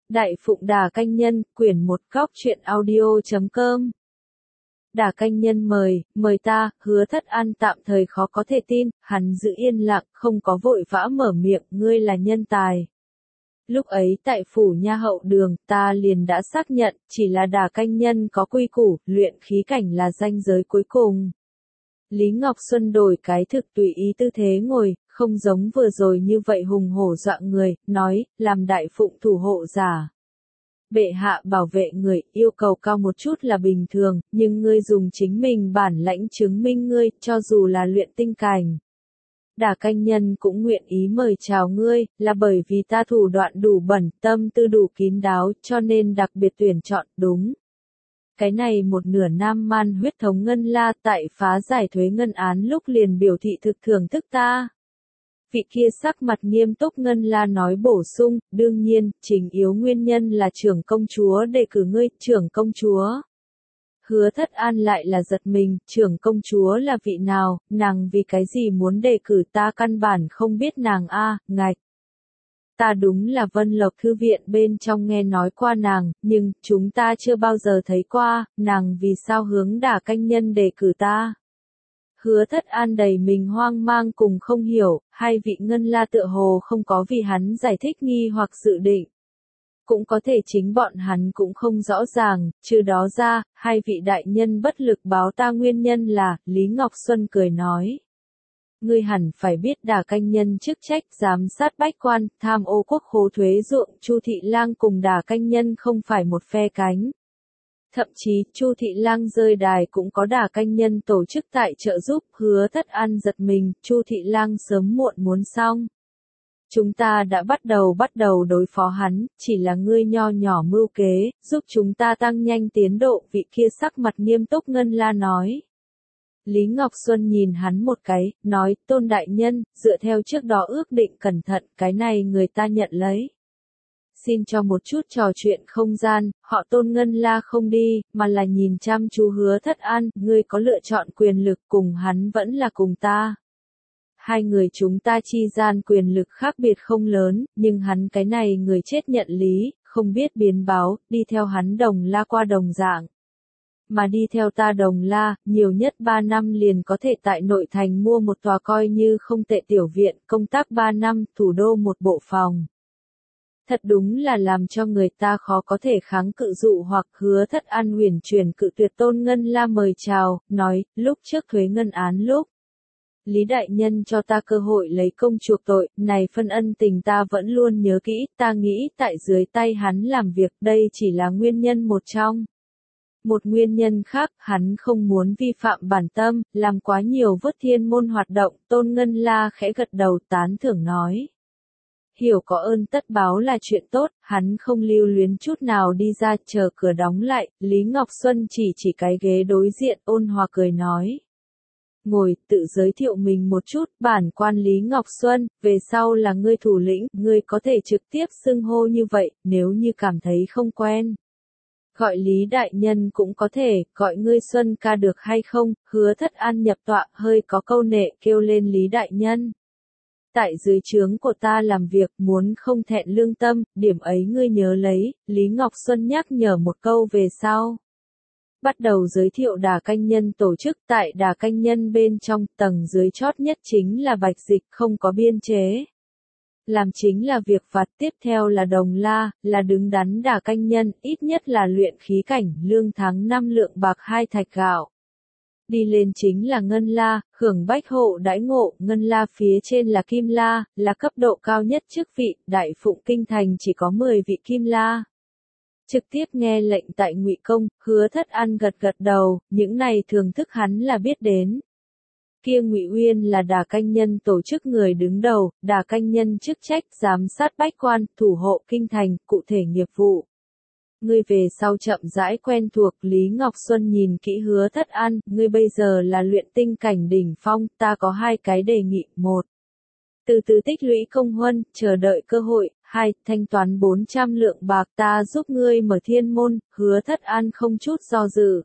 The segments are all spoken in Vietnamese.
Đại Phụng Đà Canh Nhân, quyển 1 góc truyện audio.com. Đà Canh Nhân mời ta, Hứa Thất An tạm thời khó có thể tin, hắn giữ yên lặng, không có vội vã mở miệng, ngươi là nhân tài. Lúc ấy tại phủ nha hậu đường, ta liền đã xác nhận, chỉ là Đà Canh Nhân có quy củ, luyện khí cảnh là ranh giới cuối cùng. Lý Ngọc Xuân đổi cái thực tùy ý tư thế ngồi, không giống vừa rồi như vậy hùng hổ dọa người, nói, làm Đại Phụng thủ hộ giả. Bệ hạ bảo vệ người, yêu cầu cao một chút là bình thường, nhưng ngươi dùng chính mình bản lãnh chứng minh ngươi, cho dù là luyện tinh cảnh. Đà Canh Nhân cũng nguyện ý mời chào ngươi, là bởi vì ta thủ đoạn đủ bẩn, tâm tư đủ kín đáo, cho nên đặc biệt tuyển chọn, đúng. Cái này một nửa nam man huyết thống Ngân La tại phá giải thuế ngân án lúc liền biểu thị thực thưởng thức ta. Vị kia sắc mặt nghiêm túc Ngân La nói bổ sung, đương nhiên, chính yếu nguyên nhân là trưởng công chúa đề cử ngươi, trưởng công chúa. Hứa Thất An lại là giật mình, trưởng công chúa là vị nào, nàng vì cái gì muốn đề cử ta, căn bản không biết nàng a, ngạch. Ta đúng là Vân Lộc Thư viện bên trong nghe nói qua nàng, nhưng chúng ta chưa bao giờ thấy qua, nàng vì sao hướng Đà Canh Nhân đề cử ta. Hứa Thất An đầy mình hoang mang cùng không hiểu, hai vị Ngân La tựa hồ không có vì hắn giải thích nghi hoặc dự định. Cũng có thể chính bọn hắn cũng không rõ ràng, trừ đó ra, hai vị đại nhân bất lực báo ta nguyên nhân là, Lý Ngọc Xuân cười nói. Ngươi hẳn phải biết Đà Canh Nhân chức trách giám sát bách quan, tham ô quốc khố thuế ruộng, Chu Thị Lang cùng Đà Canh Nhân không phải một phe cánh. Thậm chí, Chu Thị Lang rơi đài cũng có Đà Canh Nhân tổ chức tại trợ giúp, Hứa Thất An giật mình, Chu Thị Lang sớm muộn muốn xong. Chúng ta đã bắt đầu đối phó hắn, chỉ là ngươi nho nhỏ mưu kế, giúp chúng ta tăng nhanh tiến độ, vị kia sắc mặt nghiêm túc Ngân La nói. Lý Ngọc Xuân nhìn hắn một cái, nói, Tôn đại nhân, dựa theo trước đó ước định cẩn thận, cái này người ta nhận lấy. Xin cho một chút trò chuyện không gian, họ Tôn Ngân La không đi, mà là nhìn chăm chú Hứa Thất An, ngươi có lựa chọn quyền lực cùng hắn vẫn là cùng ta. Hai người chúng ta chi gian quyền lực khác biệt không lớn, nhưng hắn cái này người chết nhận lý, không biết biến báo, đi theo hắn Đồng La qua đồng dạng. Mà đi theo ta Đồng La, nhiều nhất 3 năm liền có thể tại nội thành mua một tòa coi như không tệ tiểu viện, công tác 3 năm, thủ đô một bộ phòng. Thật đúng là làm cho người ta khó có thể kháng cự dụ hoặc. Hứa Thất An huyền chuyển cự tuyệt Tôn Ngân La mời chào, nói, lúc trước thuế ngân án lúc. Lý đại nhân cho ta cơ hội lấy công chuộc tội, này phân ân tình ta vẫn luôn nhớ kỹ, ta nghĩ tại dưới tay hắn làm việc, đây chỉ là nguyên nhân một trong. Một nguyên nhân khác, hắn không muốn vi phạm bản tâm, làm quá nhiều vớt thiên môn hoạt động, Tôn Ngân La khẽ gật đầu tán thưởng nói. Hiểu có ơn tất báo là chuyện tốt, hắn không lưu luyến chút nào đi ra, chờ cửa đóng lại, Lý Ngọc Xuân chỉ cái ghế đối diện, ôn hòa cười nói. Ngồi, tự giới thiệu mình một chút, bản quan Lý Ngọc Xuân, về sau là ngươi thủ lĩnh, ngươi có thể trực tiếp xưng hô như vậy, nếu như cảm thấy không quen. Gọi Lý đại nhân cũng có thể, gọi ngươi Xuân ca được hay không, Hứa Thất An nhập tọa, hơi có câu nệ, kêu lên Lý đại nhân. Tại dưới trướng của ta làm việc, muốn không thẹn lương tâm, điểm ấy ngươi nhớ lấy, Lý Ngọc Xuân nhắc nhở một câu về sau. Bắt đầu giới thiệu Đà Canh Nhân tổ chức, tại Đà Canh Nhân bên trong, tầng dưới chót nhất chính là Bạch Dịch, không có biên chế. Làm chính là việc phạt, tiếp theo là Đồng La, là đứng đắn Đà Canh Nhân, ít nhất là luyện khí cảnh, lương tháng 5 lượng bạc 2 thạch gạo. Đi lên chính là Ngân La, hưởng bách hộ đãi ngộ, Ngân La phía trên là Kim La, là cấp độ cao nhất chức vị, Đại Phụng Kinh Thành chỉ có 10 vị Kim La. Trực tiếp nghe lệnh tại Ngụy Công, Hứa Thất An gật đầu, những này thường thức hắn là biết đến. Kia Ngụy Uyên là Đà Canh Nhân tổ chức người đứng đầu, Đà Canh Nhân chức trách giám sát bách quan, thủ hộ kinh thành, cụ thể nghiệp vụ. Ngươi về sau chậm rãi quen thuộc, Lý Ngọc Xuân nhìn kỹ Hứa Thất An, ngươi bây giờ là luyện tinh cảnh đỉnh phong, ta có hai cái đề nghị, một. Từ từ tích lũy công huân, chờ đợi cơ hội, 2. Thanh toán 400 lượng bạc, ta giúp ngươi mở thiên môn, Hứa Thất An không chút do dự.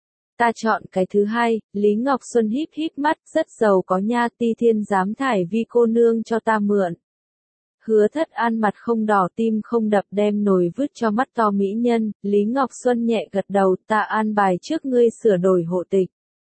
Ta chọn cái thứ hai, Lý Ngọc Xuân híp híp mắt, rất giàu có nha, Ti Thiên dám thải Vi cô nương cho ta mượn. Hứa Thất An mặt không đỏ tim không đập đem nồi vứt cho mắt to mỹ nhân, Lý Ngọc Xuân nhẹ gật đầu, ta an bài trước ngươi sửa đổi hộ tịch.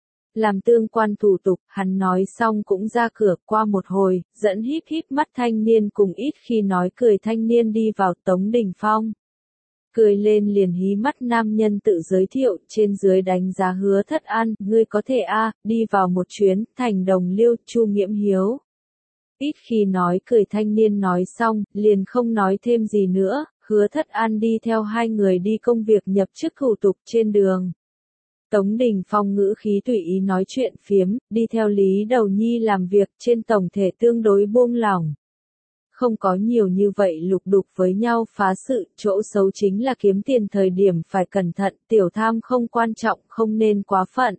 Làm tương quan thủ tục, hắn nói xong cũng ra cửa, qua một hồi, dẫn híp híp mắt thanh niên cùng ít khi nói cười thanh niên đi vào Tống Đình Phong. Cười lên liền hí mắt nam nhân tự giới thiệu, trên dưới đánh giá Hứa Thất An, ngươi có thể đi vào một chuyến, thành đồng liêu, Chu Nghiễm Hiếu. Ít khi nói cười thanh niên nói xong, liền không nói thêm gì nữa, Hứa Thất An đi theo hai người đi công việc nhập chức thủ tục trên đường. Tống Đình Phong ngữ khí tùy ý nói chuyện phiếm, đi theo Lý Đầu Nhi làm việc trên tổng thể tương đối buông lỏng. Không có nhiều như vậy lục đục với nhau phá sự, chỗ xấu chính là kiếm tiền thời điểm phải cẩn thận, tiểu tham không quan trọng, không nên quá phận.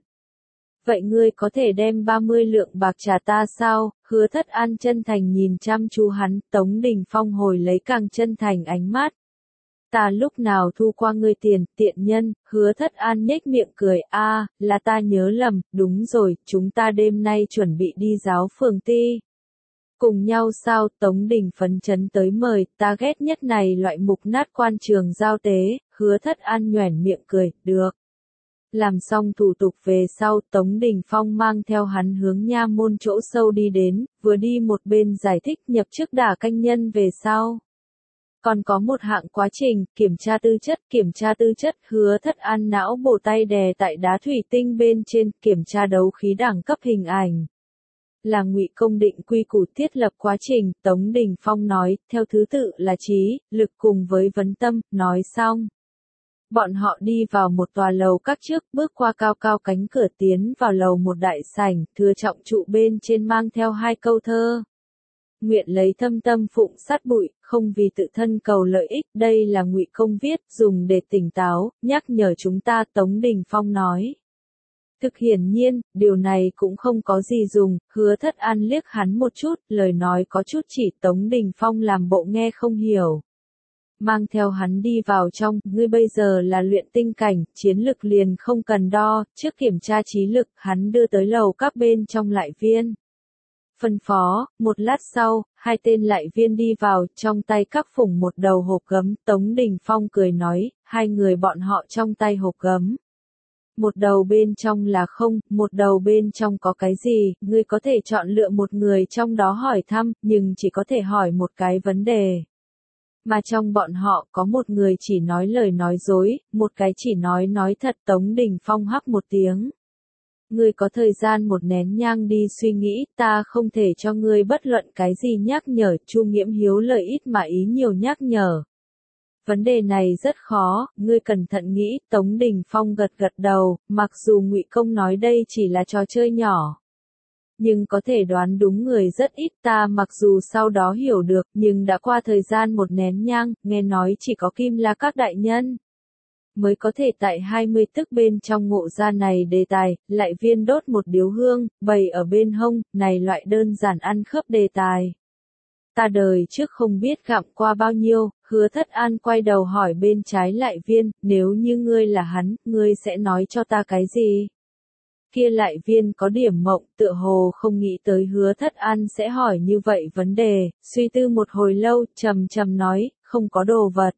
Vậy ngươi có thể đem 30 lượng bạc trả ta sao? Hứa Thất An chân thành nhìn chăm chú hắn, Tống Đình Phong hồi lấy càng chân thành ánh mắt. Ta lúc nào thu qua ngươi tiền, tiện nhân, Hứa Thất An nhếch miệng cười, là ta nhớ lầm, đúng rồi, chúng ta đêm nay chuẩn bị đi giáo phường ti. Cùng nhau sao? Tống Đình phấn chấn tới mời, ta ghét nhất này loại mục nát quan trường giao tế, Hứa Thất An nhoẻn miệng cười, được. Làm xong thủ tục về sau, Tống Đình Phong mang theo hắn hướng nha môn chỗ sâu đi đến, vừa đi một bên giải thích nhập chức đả canh nhân về sau. Còn có một hạng quá trình, kiểm tra tư chất, Hứa Thất An não bổ tay đè tại đá thủy tinh bên trên, kiểm tra đấu khí đẳng cấp hình ảnh. Là Ngụy Công định quy củ thiết lập quá trình, Tống Đình Phong nói, theo thứ tự là trí, lực cùng với vấn tâm, nói xong. Bọn họ đi vào một tòa lầu các trước, bước qua cao cao cánh cửa tiến vào lầu một đại sảnh, thừa trọng trụ bên trên mang theo hai câu thơ. Nguyện lấy thâm tâm phụng sát bụi, không vì tự thân cầu lợi ích, đây là Ngụy Công viết, dùng để tỉnh táo, nhắc nhở chúng ta, Tống Đình Phong nói. Thực hiển nhiên, điều này cũng không có gì dùng, Hứa Thất An liếc hắn một chút, lời nói có chút chỉ, Tống Đình Phong làm bộ nghe không hiểu. Mang theo hắn đi vào trong, ngươi bây giờ là luyện tinh cảnh, chiến lực liền không cần đo, trước kiểm tra trí lực, hắn đưa tới lầu các bên trong lại viên. Phân phó, một lát sau, hai tên lại viên đi vào, trong tay các phủng một đầu hộp gấm, Tống Đình Phong cười nói, hai người bọn họ trong tay hộp gấm. Một đầu bên trong là không, một đầu bên trong có cái gì, ngươi có thể chọn lựa một người trong đó hỏi thăm, nhưng chỉ có thể hỏi một cái vấn đề. Mà trong bọn họ có một người chỉ nói lời nói dối, một cái chỉ nói thật. Tống Đình Phong hắc một tiếng. Ngươi có thời gian một nén nhang đi suy nghĩ, ta không thể cho ngươi bất luận cái gì nhắc nhở, Chu Nghiễm Hiếu lời ít mà ý nhiều nhắc nhở. Vấn đề này rất khó, ngươi cẩn thận nghĩ, Tống Đình Phong gật gật đầu, mặc dù Ngụy Công nói đây chỉ là trò chơi nhỏ. Nhưng có thể đoán đúng người rất ít, ta mặc dù sau đó hiểu được, nhưng đã qua thời gian một nén nhang, nghe nói chỉ có Kim La các đại nhân mới có thể tại 20 tức bên trong ngộ ra này đề tài, lại viên đốt một điếu hương, bày ở bên hông, này loại đơn giản ăn khớp đề tài. Ta đời trước không biết gặm qua bao nhiêu, Hứa Thất An quay đầu hỏi bên trái lại viên, nếu như ngươi là hắn, ngươi sẽ nói cho ta cái gì? Kia lại viên có điểm mộng, tựa hồ không nghĩ tới Hứa Thất An sẽ hỏi như vậy vấn đề, suy tư một hồi lâu, trầm trầm nói, không có đồ vật.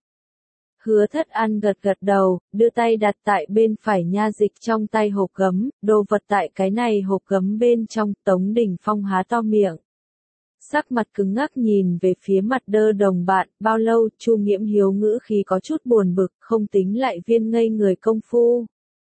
Hứa Thất An gật gật đầu, đưa tay đặt tại bên phải nha dịch trong tay hộp gấm, đồ vật tại cái này hộp gấm bên trong. Tống Đình Phong há to miệng. Sắc mặt cứng ngắc nhìn về phía mặt đơ đồng bạn, bao lâu, Chu Nghiễm Hiếu ngữ khí có chút buồn bực, không tính lại viên ngây người công phu.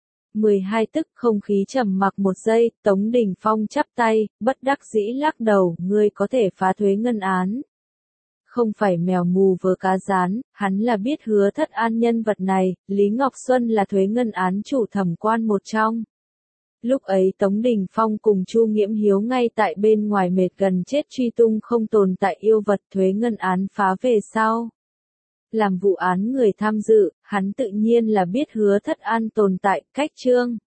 12 tức không khí trầm mặc một giây, Tống Đình Phong chắp tay, bất đắc dĩ lắc đầu, ngươi có thể phá thuế ngân án. Không phải mèo mù vớ cá rán, hắn là biết Hứa Thất An nhân vật này, Lý Ngọc Xuân là thuế ngân án chủ thẩm quan một trong. Lúc ấy Tống Đình Phong cùng Chu Nghiễm Hiếu ngay tại bên ngoài mệt gần chết truy tung không tồn tại yêu vật thuế ngân án phá về sau. Làm vụ án người tham dự, hắn tự nhiên là biết Hứa Thất An tồn tại, cách chương.